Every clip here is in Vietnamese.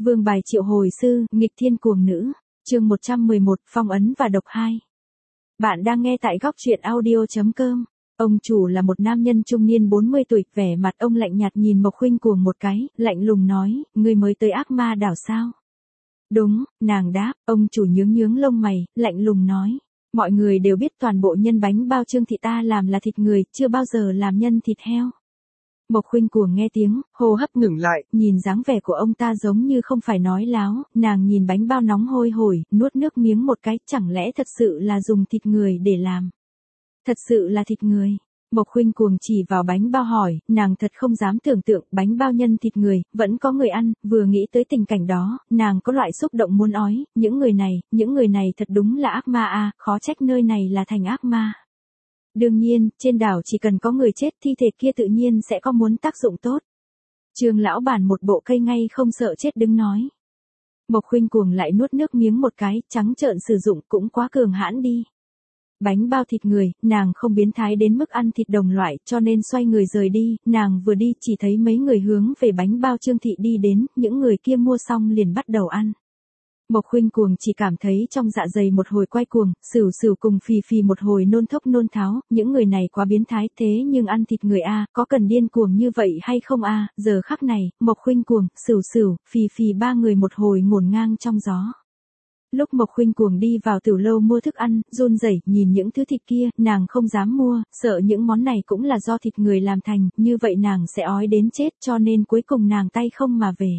Vương bài triệu hồi sư, nghịch thiên cuồng nữ. Chương 111, phong ấn và độc 2. Bạn đang nghe tại góc truyện audio.com. Ông chủ là một nam nhân trung niên 40 tuổi, vẻ mặt ông lạnh nhạt nhìn Mộc Khuynh Cuồng một cái, lạnh lùng nói, ngươi mới tới ác ma đảo sao? Đúng, nàng đáp. Ông chủ nhướng lông mày, lạnh lùng nói. Mọi người đều biết toàn bộ nhân bánh bao Trương thị ta làm là thịt người, chưa bao giờ làm nhân thịt heo. Mộc Khuynh Cuồng nghe tiếng, hô hấp ngừng lại, nhìn dáng vẻ của ông ta giống như không phải nói láo, nàng nhìn bánh bao nóng hôi hổi, nuốt nước miếng một cái, chẳng lẽ thật sự là dùng thịt người để làm? Thật sự là thịt người. Mộc Khuynh Cuồng chỉ vào bánh bao hỏi, nàng thật không dám tưởng tượng, bánh bao nhân thịt người, vẫn có người ăn, vừa nghĩ tới tình cảnh đó, nàng có loại xúc động muốn ói, những người này thật đúng là ác ma à, khó trách nơi này là thành ác ma. Đương nhiên, trên đảo chỉ cần có người chết thi thể kia tự nhiên sẽ có muốn tác dụng tốt. Trương lão bản một bộ cây ngay không sợ chết đứng nói. Mộc Khuynh Cuồng lại nuốt nước miếng một cái, trắng trợn sử dụng cũng quá cường hãn đi. Bánh bao thịt người, nàng không biến thái đến mức ăn thịt đồng loại, cho nên xoay người rời đi, nàng vừa đi chỉ thấy mấy người hướng về bánh bao Trương thị đi đến, những người kia mua xong liền bắt đầu ăn. Mộc Khuynh Cuồng chỉ cảm thấy trong dạ dày một hồi quay cuồng, sửu cùng phì một hồi nôn thốc nôn tháo, những người này quá biến thái thế nhưng ăn thịt người a, có cần điên cuồng như vậy hay không a? Giờ khắc này, Mộc Khuynh Cuồng, sửu, phì ba người một hồi ngổn ngang trong gió. Lúc Mộc Khuynh Cuồng đi vào tiểu lâu mua thức ăn, run rẩy nhìn những thứ thịt kia, nàng không dám mua, sợ những món này cũng là do thịt người làm thành, như vậy nàng sẽ ói đến chết, cho nên cuối cùng nàng tay không mà về.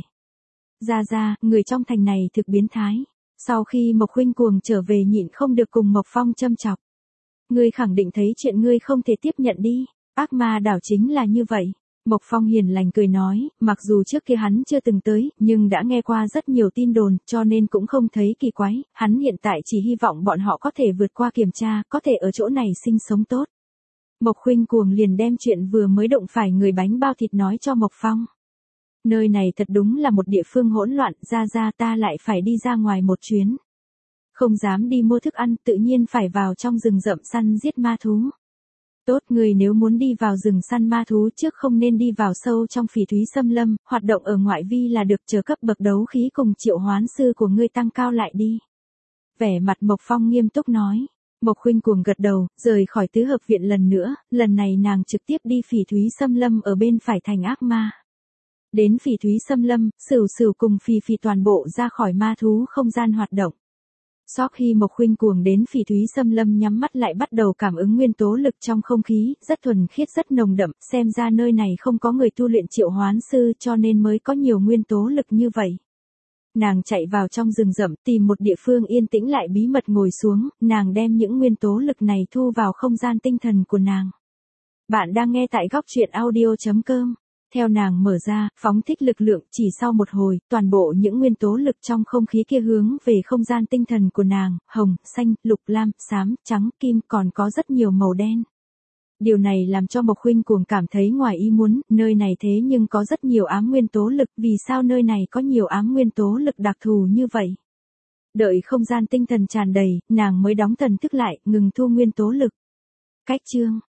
Ra, người trong thành này thực biến thái. Sau khi Mộc Khuynh Cuồng trở về nhịn không được cùng Mộc Phong châm chọc. Ngươi khẳng định thấy chuyện ngươi không thể tiếp nhận đi. Ác ma đảo chính là như vậy. Mộc Phong hiền lành cười nói, mặc dù trước kia hắn chưa từng tới, nhưng đã nghe qua rất nhiều tin đồn, cho nên cũng không thấy kỳ quái, hắn hiện tại chỉ hy vọng bọn họ có thể vượt qua kiểm tra, có thể ở chỗ này sinh sống tốt. Mộc Khuynh Cuồng liền đem chuyện vừa mới đụng phải người bánh bao thịt nói cho Mộc Phong. Nơi này thật đúng là một địa phương hỗn loạn, ra ta lại phải đi ra ngoài một chuyến. Không dám đi mua thức ăn, tự nhiên phải vào trong rừng rậm săn giết ma thú. Tốt, người nếu muốn đi vào rừng săn ma thú trước không nên đi vào sâu trong phỉ thúy xâm lâm, hoạt động ở ngoại vi là được, chờ cấp bậc đấu khí cùng triệu hoán sư của ngươi tăng cao lại đi. Vẻ mặt Mộc Phong nghiêm túc nói. Mộc Khuynh Cuồng gật đầu, rời khỏi tứ hợp viện lần nữa, lần này nàng trực tiếp đi phỉ thúy xâm lâm ở bên phải thành ác ma. Đến phỉ thúy xâm lâm, sửu cùng phì toàn bộ ra khỏi ma thú không gian hoạt động. Sau khi Mộc Khuynh Cuồng đến phỉ thúy xâm lâm nhắm mắt lại bắt đầu cảm ứng nguyên tố lực trong không khí, rất thuần khiết rất nồng đậm, xem ra nơi này không có người tu luyện triệu hoán sư cho nên mới có nhiều nguyên tố lực như vậy. Nàng chạy vào trong rừng rậm tìm một địa phương yên tĩnh lại bí mật ngồi xuống, nàng đem những nguyên tố lực này thu vào không gian tinh thần của nàng. Bạn đang nghe tại góc truyện audio.com. Theo nàng mở ra, phóng thích lực lượng, chỉ sau một hồi, toàn bộ những nguyên tố lực trong không khí kia hướng về không gian tinh thần của nàng, hồng, xanh, lục, lam, xám, trắng, kim, còn có rất nhiều màu đen. Điều này làm cho Mộc Khuynh Cuồng cảm thấy ngoài ý muốn, nơi này thế nhưng có rất nhiều ám nguyên tố lực, vì sao nơi này có nhiều ám nguyên tố lực đặc thù như vậy? Đợi không gian tinh thần tràn đầy, nàng mới đóng thần thức lại, ngừng thu nguyên tố lực. Cách chương